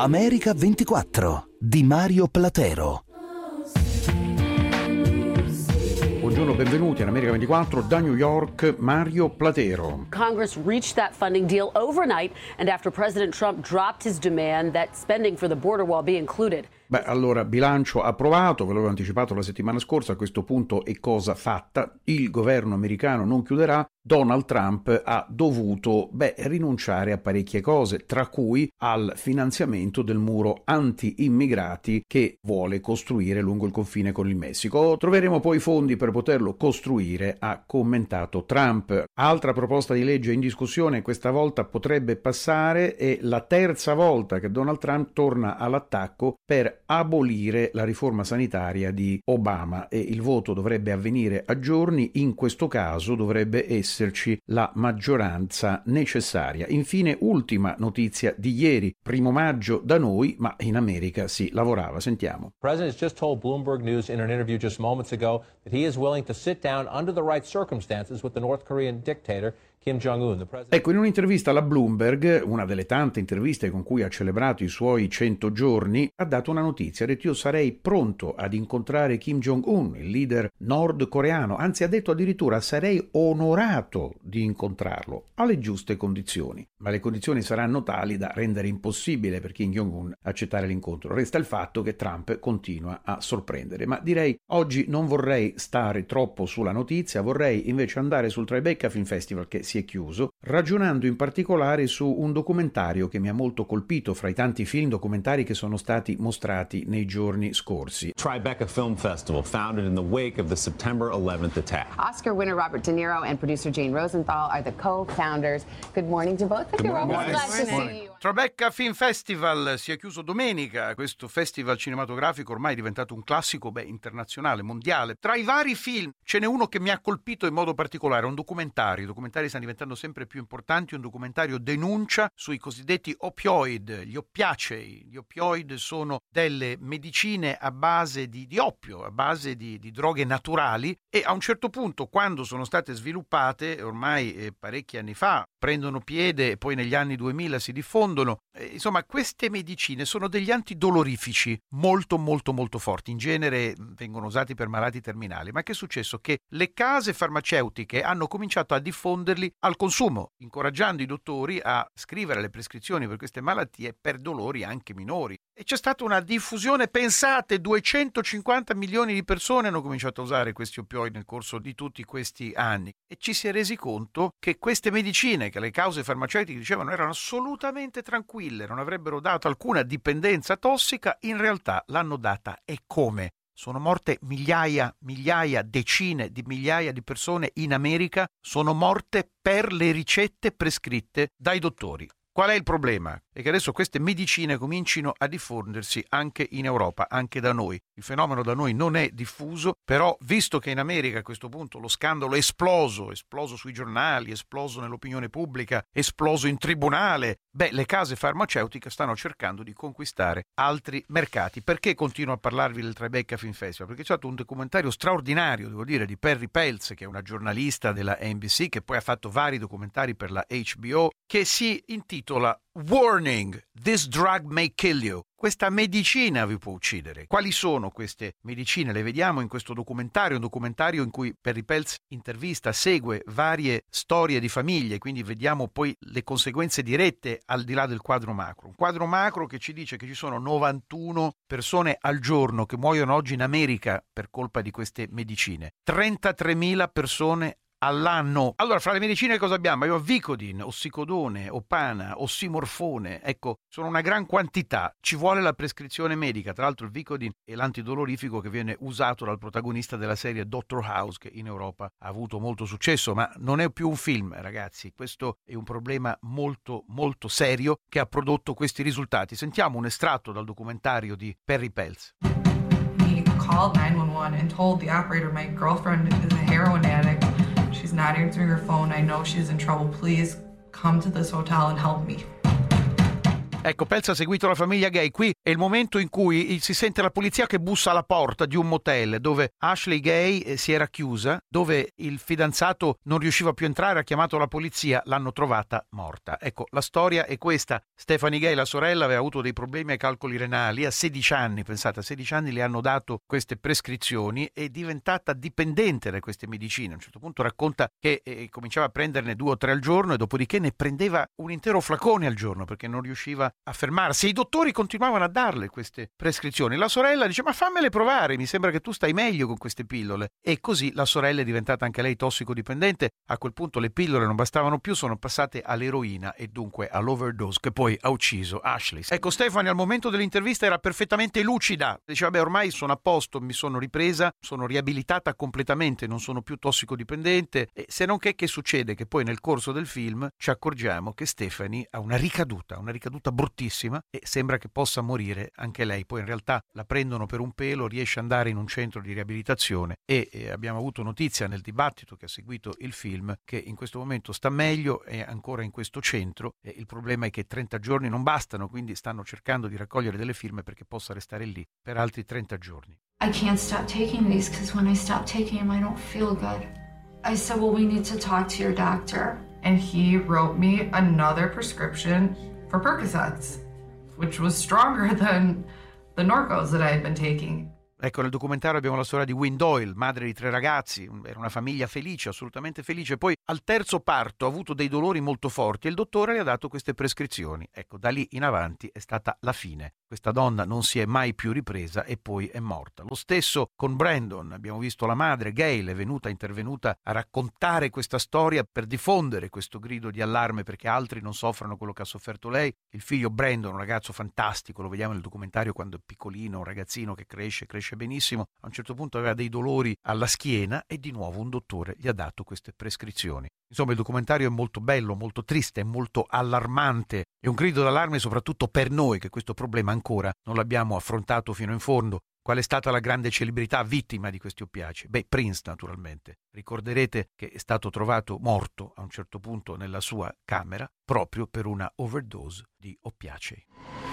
America 24 di Mario Platero. Buongiorno, benvenuti in America 24 da New York, Mario Platero. Congress reached that funding deal overnight and after President Trump dropped his demand that spending for the border wall be included. Beh, allora, bilancio approvato, ve l'avevo anticipato la settimana scorsa, a questo punto è cosa fatta, il governo americano non chiuderà, Donald Trump ha dovuto, rinunciare a parecchie cose, tra cui al finanziamento del muro anti-immigrati che vuole costruire lungo il confine con il Messico. Troveremo poi fondi per poterlo costruire, ha commentato Trump. Altra proposta di legge in discussione, questa volta potrebbe passare, è la terza volta che Donald Trump torna all'attacco per abolire la riforma sanitaria di Obama e il voto dovrebbe avvenire a giorni, in questo caso dovrebbe esserci la maggioranza necessaria. Infine, ultima notizia di ieri, 1 maggio da noi, ma in America si lavorava. Sentiamo. The President has just told Bloomberg News in an interview just moments ago that he is willing to sit down under the right circumstances with the North Korean dictator Kim Jong-un. Ecco, in un'intervista alla Bloomberg, una delle tante interviste con cui ha celebrato i suoi 100 giorni, ha dato una notizia, ha detto: io sarei pronto ad incontrare Kim Jong-un, il leader nordcoreano, anzi ha detto addirittura sarei onorato di incontrarlo, alle giuste condizioni. Ma le condizioni saranno tali da rendere impossibile per Kim Jong-un accettare l'incontro. Resta il fatto che Trump continua a sorprendere. Ma direi, oggi non vorrei stare troppo sulla notizia, vorrei invece andare sul Tribeca Film Festival che si è chiuso, ragionando in particolare su un documentario che mi ha molto colpito fra i tanti film documentari che sono stati mostrati nei giorni scorsi. Tribeca Film Festival, founded in the wake of the September 11th attack. Oscar winner Robert De Niro and producer Jane Rosenthal are the co-founders. Good morning to both of you. We're glad to see you. Tribeca Film Festival si è chiuso domenica. Questo festival cinematografico ormai è diventato un classico internazionale, mondiale. Tra i vari film ce n'è uno che mi ha colpito in modo particolare, un documentario. I documentari stanno diventando sempre più importanti. Un documentario denuncia sui cosiddetti opioid, gli oppiacei. Gli opioid sono delle medicine a base di oppio, a base di droghe naturali, e a un certo punto, quando sono state sviluppate, ormai parecchi anni fa, prendono piede e poi negli anni 2000 si diffondono. Insomma, queste medicine sono degli antidolorifici molto molto molto forti, in genere vengono usati per malati terminali. Ma che è successo? Che le case farmaceutiche hanno cominciato a diffonderli al consumo, incoraggiando i dottori a scrivere le prescrizioni per queste malattie per dolori anche minori. E c'è stata una diffusione, pensate, 250 milioni di persone hanno cominciato a usare questi opioidi nel corso di tutti questi anni, e ci si è resi conto che queste medicine, che le cause farmaceutiche dicevano erano assolutamente tranquille, non avrebbero dato alcuna dipendenza tossica, in realtà l'hanno data. E come? Sono morte migliaia, decine di migliaia di persone in America, sono morte per le ricette prescritte dai dottori. Qual è il problema? È che adesso queste medicine comincino a diffondersi anche in Europa, anche da noi. Il fenomeno da noi non è diffuso, però visto che in America a questo punto lo scandalo è esploso sui giornali, esploso nell'opinione pubblica, esploso in tribunale, le case farmaceutiche stanno cercando di conquistare altri mercati. Perché continuo a parlarvi del Tribeca Film Festival? Perché c'è stato un documentario straordinario, devo dire, di Perry Peltz, che è una giornalista della NBC, che poi ha fatto vari documentari per la HBO, che si intitola Warning, this drug may kill you. Questa medicina vi può uccidere. Quali sono queste medicine? Le vediamo in questo documentario, un documentario in cui Perry Peltz intervista, segue varie storie di famiglie, quindi vediamo poi le conseguenze dirette al di là del quadro macro. Un quadro macro che ci dice che ci sono 91 persone al giorno che muoiono oggi in America per colpa di queste medicine, 33.000 persone all'anno. Allora, fra le medicine cosa abbiamo? Abbiamo Vicodin, ossicodone, opana, ossimorfone. Ecco, sono una gran quantità. Ci vuole la prescrizione medica. Tra l'altro il Vicodin è l'antidolorifico che viene usato dal protagonista della serie Dr. House, che in Europa ha avuto molto successo, ma non è più un film, ragazzi. Questo è un problema molto molto serio che ha prodotto questi risultati. Sentiamo un estratto dal documentario di Perry Peltz. He called 911 and told the operator my girlfriend is a heroin addict. She's not answering her phone. I know she's in trouble. Please come to this hotel and help me. Ecco, Pelz ha seguito la famiglia Gay. Qui è il momento in cui si sente la polizia che bussa alla porta di un motel dove Ashley Gay si era chiusa, dove il fidanzato non riusciva più a entrare, ha chiamato la polizia, l'hanno trovata morta. Ecco, la storia è questa. Stephanie Gay, la sorella, aveva avuto dei problemi ai calcoli renali a 16 anni, pensate, a 16 anni le hanno dato queste prescrizioni, è diventata dipendente da queste medicine. A un certo punto racconta che cominciava a prenderne 2 o 3 al giorno e dopodiché ne prendeva un intero flacone al giorno perché non riusciva a fermarsi. I dottori continuavano a darle queste prescrizioni. La sorella dice: ma fammele provare, mi sembra che tu stai meglio con queste pillole. E così la sorella è diventata anche lei tossicodipendente. A quel punto le pillole non bastavano più, sono passate all'eroina e dunque all'overdose che poi ha ucciso Ashley. Ecco, Stephanie al momento dell'intervista era perfettamente lucida, diceva: beh, ormai sono a posto, mi sono ripresa, sono riabilitata completamente, non sono più tossicodipendente. E se non che succede? Che poi nel corso del film ci accorgiamo che Stephanie ha una ricaduta bruttissima e sembra che possa morire anche lei. Poi in realtà la prendono per un pelo, riesce ad andare in un centro di riabilitazione e abbiamo avuto notizia nel dibattito che ha seguito il film che in questo momento sta meglio, è ancora in questo centro. E il problema è che 30 giorni non bastano, quindi stanno cercando di raccogliere delle firme perché possa restare lì per altri 30 giorni. I can't stop taking these because when I stop taking them I don't feel good. I said, well, we need to talk to your doctor. And he wrote me another prescription for Percocets, which was stronger than the Norcos that I had been taking. Ecco, nel documentario abbiamo la storia di Wynne Doyle, madre di 3 ragazzi, era una famiglia felice, assolutamente felice. Poi al terzo parto ha avuto dei dolori molto forti e il dottore le ha dato queste prescrizioni. Ecco, da lì in avanti è stata la fine. Questa donna non si è mai più ripresa e poi è morta. Lo stesso con Brandon, abbiamo visto la madre, Gail, è intervenuta a raccontare questa storia per diffondere questo grido di allarme perché altri non soffrano quello che ha sofferto lei. Il figlio Brandon, un ragazzo fantastico, lo vediamo nel documentario quando è piccolino, un ragazzino che cresce benissimo, a un certo punto aveva dei dolori alla schiena e di nuovo un dottore gli ha dato queste prescrizioni. Insomma, il documentario è molto bello, molto triste, molto allarmante, è un grido d'allarme soprattutto per noi che questo problema ancora non l'abbiamo affrontato fino in fondo. Qual è stata la grande celebrità vittima di questi oppiacei? Beh, Prince naturalmente. Ricorderete che è stato trovato morto a un certo punto nella sua camera proprio per una overdose di oppiacei.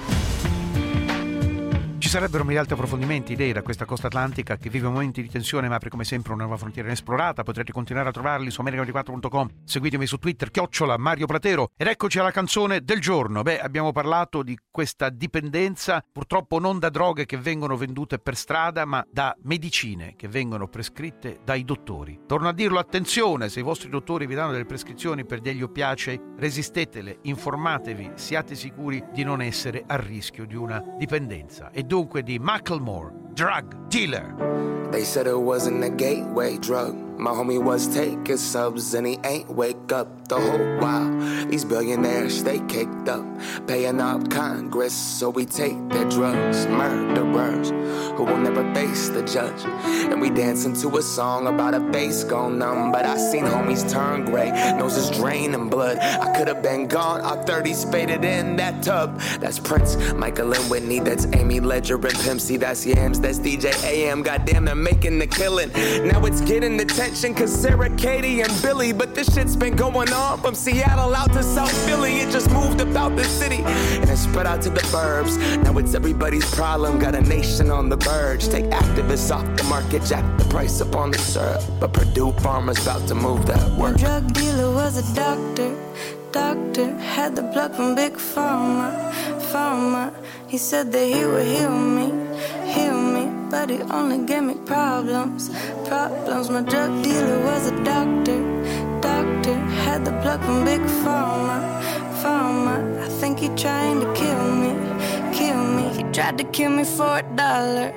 Ci sarebbero mille altri approfondimenti, idee da questa costa atlantica che vive momenti di tensione ma apre come sempre una nuova frontiera inesplorata. Potrete continuare a trovarli su America24.com. Seguitemi su Twitter, @Mario Platero. Ed eccoci alla canzone del giorno. Beh, abbiamo parlato di questa dipendenza, purtroppo non da droghe che vengono vendute per strada, ma da medicine che vengono prescritte dai dottori. Torno a dirlo, attenzione, se i vostri dottori vi danno delle prescrizioni per degli oppiacei, resistetele, informatevi, siate sicuri di non essere a rischio di una dipendenza. E dunque di Macklemore, Drug Dealer. They said it wasn't a gateway drug. My homie was taking subs and he ain't wake up the whole while. These billionaires stay caked up, paying up Congress so we take their drugs. Murderers who will never face the judge. And we dancing to a song about a bass gone numb. But I seen homies turn gray, noses draining blood. I could have been gone, our 30s faded in that tub. That's Prince, Michael and Whitney, that's Amy Ledger and Pimp C, that's Yams, that's DJ AM. Goddamn, they're making the killing. Now it's getting attention cause Sarah, Katie and Billy. But this shit's been going on from Seattle out to South Philly. It just moved about the city and it spread out to the burbs. Now it's everybody's problem, got a nation on the verge. Take activists off the market, jack the price up on the syrup. But Purdue Pharma's about to move that work. The drug dealer was a doctor. Doctor had the plug from Big Pharma. He said that he would heal me. But he only gave me problems. My drug dealer was a doctor. Had the plug from Big Pharma. I think he trying to kill me. He tried to kill me for $1.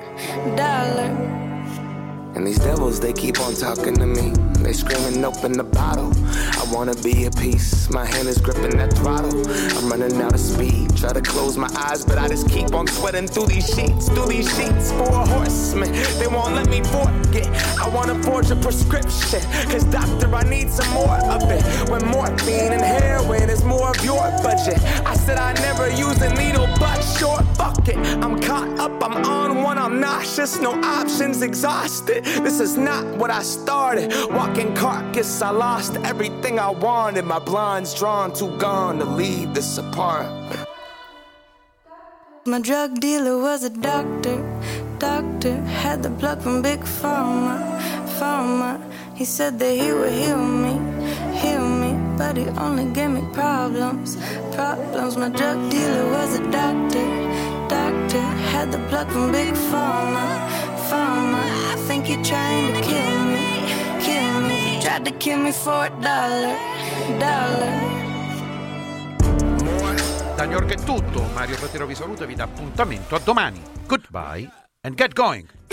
And these devils, they keep on talking to me. They screaming, open the bottle. I wanna be a piece. My hand is gripping that throttle. I'm running out of speed. Try to close my eyes, but I just keep on sweating through these sheets. For a horseman, they won't let me forget. I wanna forge a prescription. Cause doctor, I need some more of it. When morphine and heroin is more of your budget. I said I never use a needle, but sure, fuck it. I'm caught up, I'm on one, I'm nauseous. No options, exhausted. This is not what I started. Walking carcass, I lost everything I wanted. My blind's drawn, too gone to leave this apart. My drug dealer was a doctor, had the plug from Big Pharma. He said that he would heal me, but he only gave me problems. My drug dealer was a doctor, had the plug from Big Pharma. I think he trying to kill me, tried to kill me for $1. Da New York è tutto, Mario Platero vi saluta e vi dà appuntamento a domani. Goodbye and get going.